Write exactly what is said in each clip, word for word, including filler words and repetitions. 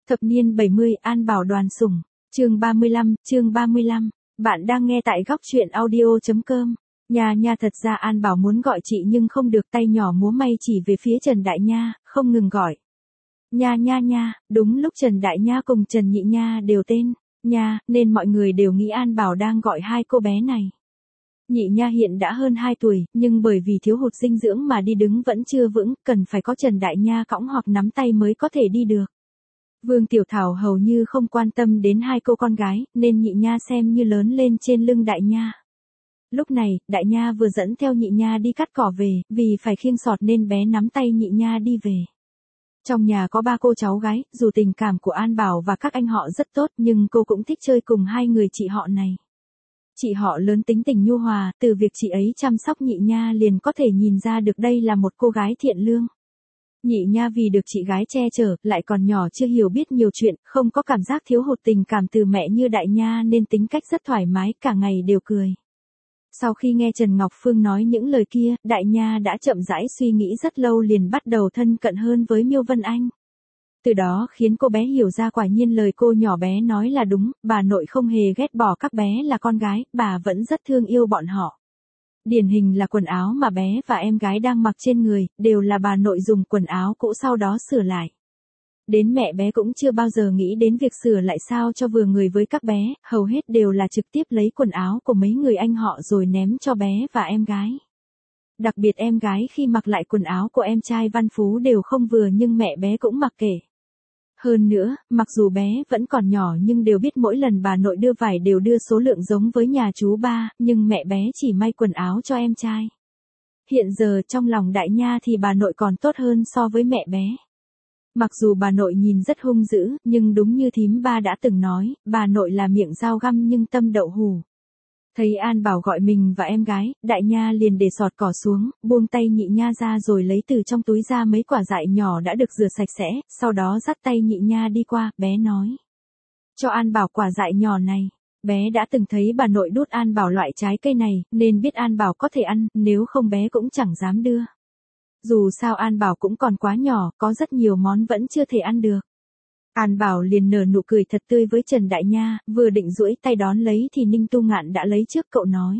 Thập niên bảy mươi, An Bảo đoàn sủng. Chương ba mươi lăm, chương ba mươi lăm. Bạn đang nghe tại góc truyện audio chấm com. Nha nha, thật ra An Bảo muốn gọi chị nhưng không được, tay nhỏ múa may chỉ về phía Trần Đại Nha, không ngừng gọi. Nha nha nha, đúng lúc Trần Đại Nha cùng Trần Nhị Nha đều tên Nha, nên mọi người đều nghĩ An Bảo đang gọi hai cô bé này. Nhị Nha hiện đã hơn hai tuổi, nhưng bởi vì thiếu hụt dinh dưỡng mà đi đứng vẫn chưa vững, cần phải có Trần Đại Nha cõng hoặc nắm tay mới có thể đi được. Vương Tiểu Thảo hầu như không quan tâm đến hai cô con gái, nên Nhị Nha xem như lớn lên trên lưng Đại Nha. Lúc này, Đại Nha vừa dẫn theo Nhị Nha đi cắt cỏ về, vì phải khiêng sọt nên bé nắm tay Nhị Nha đi về. Trong nhà có ba cô cháu gái, dù tình cảm của An Bảo và các anh họ rất tốt nhưng cô cũng thích chơi cùng hai người chị họ này. Chị họ lớn tính tình nhu hòa, từ việc chị ấy chăm sóc Nhị Nha liền có thể nhìn ra được đây là một cô gái thiện lương. Nhị Nha vì được chị gái che chở, lại còn nhỏ chưa hiểu biết nhiều chuyện, không có cảm giác thiếu hụt tình cảm từ mẹ như Đại Nha nên tính cách rất thoải mái, cả ngày đều cười. Sau khi nghe Trần Ngọc Phương nói những lời kia, Đại Nha đã chậm rãi suy nghĩ rất lâu liền bắt đầu thân cận hơn với Miêu Vân Anh. Từ đó khiến cô bé hiểu ra quả nhiên lời cô nhỏ bé nói là đúng, bà nội không hề ghét bỏ các bé là con gái, bà vẫn rất thương yêu bọn họ. Điển hình là quần áo mà bé và em gái đang mặc trên người, đều là bà nội dùng quần áo cũ sau đó sửa lại. Đến mẹ bé cũng chưa bao giờ nghĩ đến việc sửa lại sao cho vừa người với các bé, hầu hết đều là trực tiếp lấy quần áo của mấy người anh họ rồi ném cho bé và em gái. Đặc biệt em gái khi mặc lại quần áo của em trai Văn Phú đều không vừa nhưng mẹ bé cũng mặc kệ. Hơn nữa, mặc dù bé vẫn còn nhỏ nhưng đều biết mỗi lần bà nội đưa vải đều đưa số lượng giống với nhà chú ba, nhưng mẹ bé chỉ may quần áo cho em trai. Hiện giờ trong lòng Đại Nha thì bà nội còn tốt hơn so với mẹ bé. Mặc dù bà nội nhìn rất hung dữ, nhưng đúng như thím ba đã từng nói, bà nội là miệng dao găm nhưng tâm đậu hủ. Thấy An Bảo gọi mình và em gái, Đại Nha liền để sọt cỏ xuống, buông tay Nhị Nha ra rồi lấy từ trong túi ra mấy quả dại nhỏ đã được rửa sạch sẽ, sau đó dắt tay Nhị Nha đi qua, bé nói. Cho An Bảo quả dại nhỏ này. Bé đã từng thấy bà nội đút An Bảo loại trái cây này, nên biết An Bảo có thể ăn, nếu không bé cũng chẳng dám đưa. Dù sao An Bảo cũng còn quá nhỏ, có rất nhiều món vẫn chưa thể ăn được. An Bảo liền nở nụ cười thật tươi với Trần Đại Nha, vừa định duỗi tay đón lấy thì Ninh Tu Ngạn đã lấy trước cậu nói.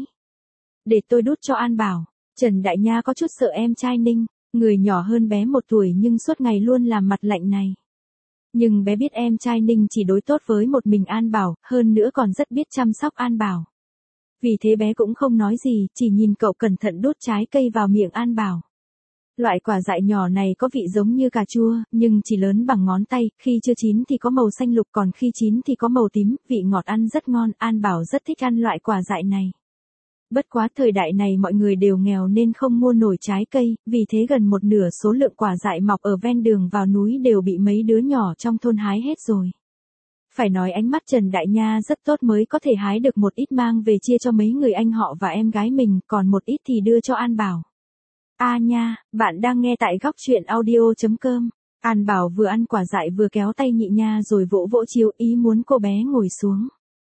Để tôi đút cho An Bảo. Trần Đại Nha có chút sợ em trai Ninh, người nhỏ hơn bé một tuổi nhưng suốt ngày luôn làm mặt lạnh này. Nhưng bé biết em trai Ninh chỉ đối tốt với một mình An Bảo, hơn nữa còn rất biết chăm sóc An Bảo. Vì thế bé cũng không nói gì, chỉ nhìn cậu cẩn thận đút trái cây vào miệng An Bảo. Loại quả dại nhỏ này có vị giống như cà chua, nhưng chỉ lớn bằng ngón tay, khi chưa chín thì có màu xanh lục còn khi chín thì có màu tím, vị ngọt ăn rất ngon, An Bảo rất thích ăn loại quả dại này. Bất quá thời đại này mọi người đều nghèo nên không mua nổi trái cây, vì thế gần một nửa số lượng quả dại mọc ở ven đường vào núi đều bị mấy đứa nhỏ trong thôn hái hết rồi. Phải nói ánh mắt Trần Đại Nha rất tốt mới có thể hái được một ít mang về chia cho mấy người anh họ và em gái mình, còn một ít thì đưa cho An Bảo. A Nha, bạn đang nghe tại góc truyện audio chấm com. An Bảo vừa ăn quả dại vừa kéo tay Nhị Nha rồi vỗ vỗ chiếu ý muốn cô bé ngồi xuống.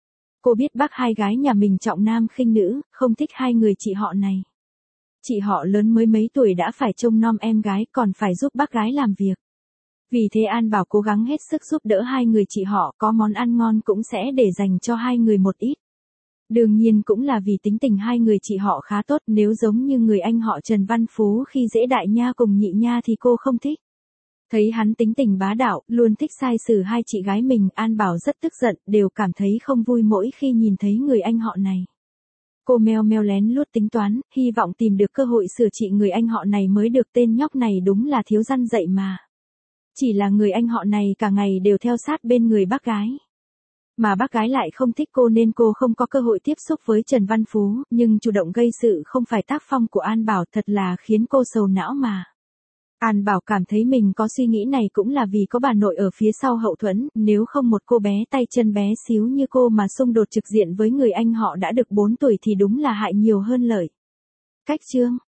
Cô biết bác hai gái nhà mình trọng nam khinh nữ, không thích hai người chị họ này. Chị họ lớn mới mấy tuổi đã phải trông nom em gái còn phải giúp bác gái làm việc. Vì thế An Bảo cố gắng hết sức giúp đỡ hai người chị họ, có món ăn ngon cũng sẽ để dành cho hai người một ít. Đương nhiên cũng là vì tính tình hai người chị họ khá tốt, nếu giống như người anh họ Trần Văn Phú khi dễ Đại Nha cùng Nhị Nha thì cô không thích. Thấy hắn tính tình bá đạo, luôn thích sai xử hai chị gái mình, An Bảo rất tức giận, đều cảm thấy không vui mỗi khi nhìn thấy người anh họ này. Cô meo meo lén lút tính toán, hy vọng tìm được cơ hội sửa trị người anh họ này mới được, tên nhóc này đúng là thiếu răn dạy mà. Chỉ là người anh họ này cả ngày đều theo sát bên người bác gái. Mà bác gái lại không thích cô nên cô không có cơ hội tiếp xúc với Trần Văn Phú, nhưng chủ động gây sự không phải tác phong của An Bảo, thật là khiến cô sầu não mà. An Bảo cảm thấy mình có suy nghĩ này cũng là vì có bà nội ở phía sau hậu thuẫn, nếu không một cô bé tay chân bé xíu như cô mà xung đột trực diện với người anh họ đã được bốn tuổi thì đúng là hại nhiều hơn lợi. Cách chương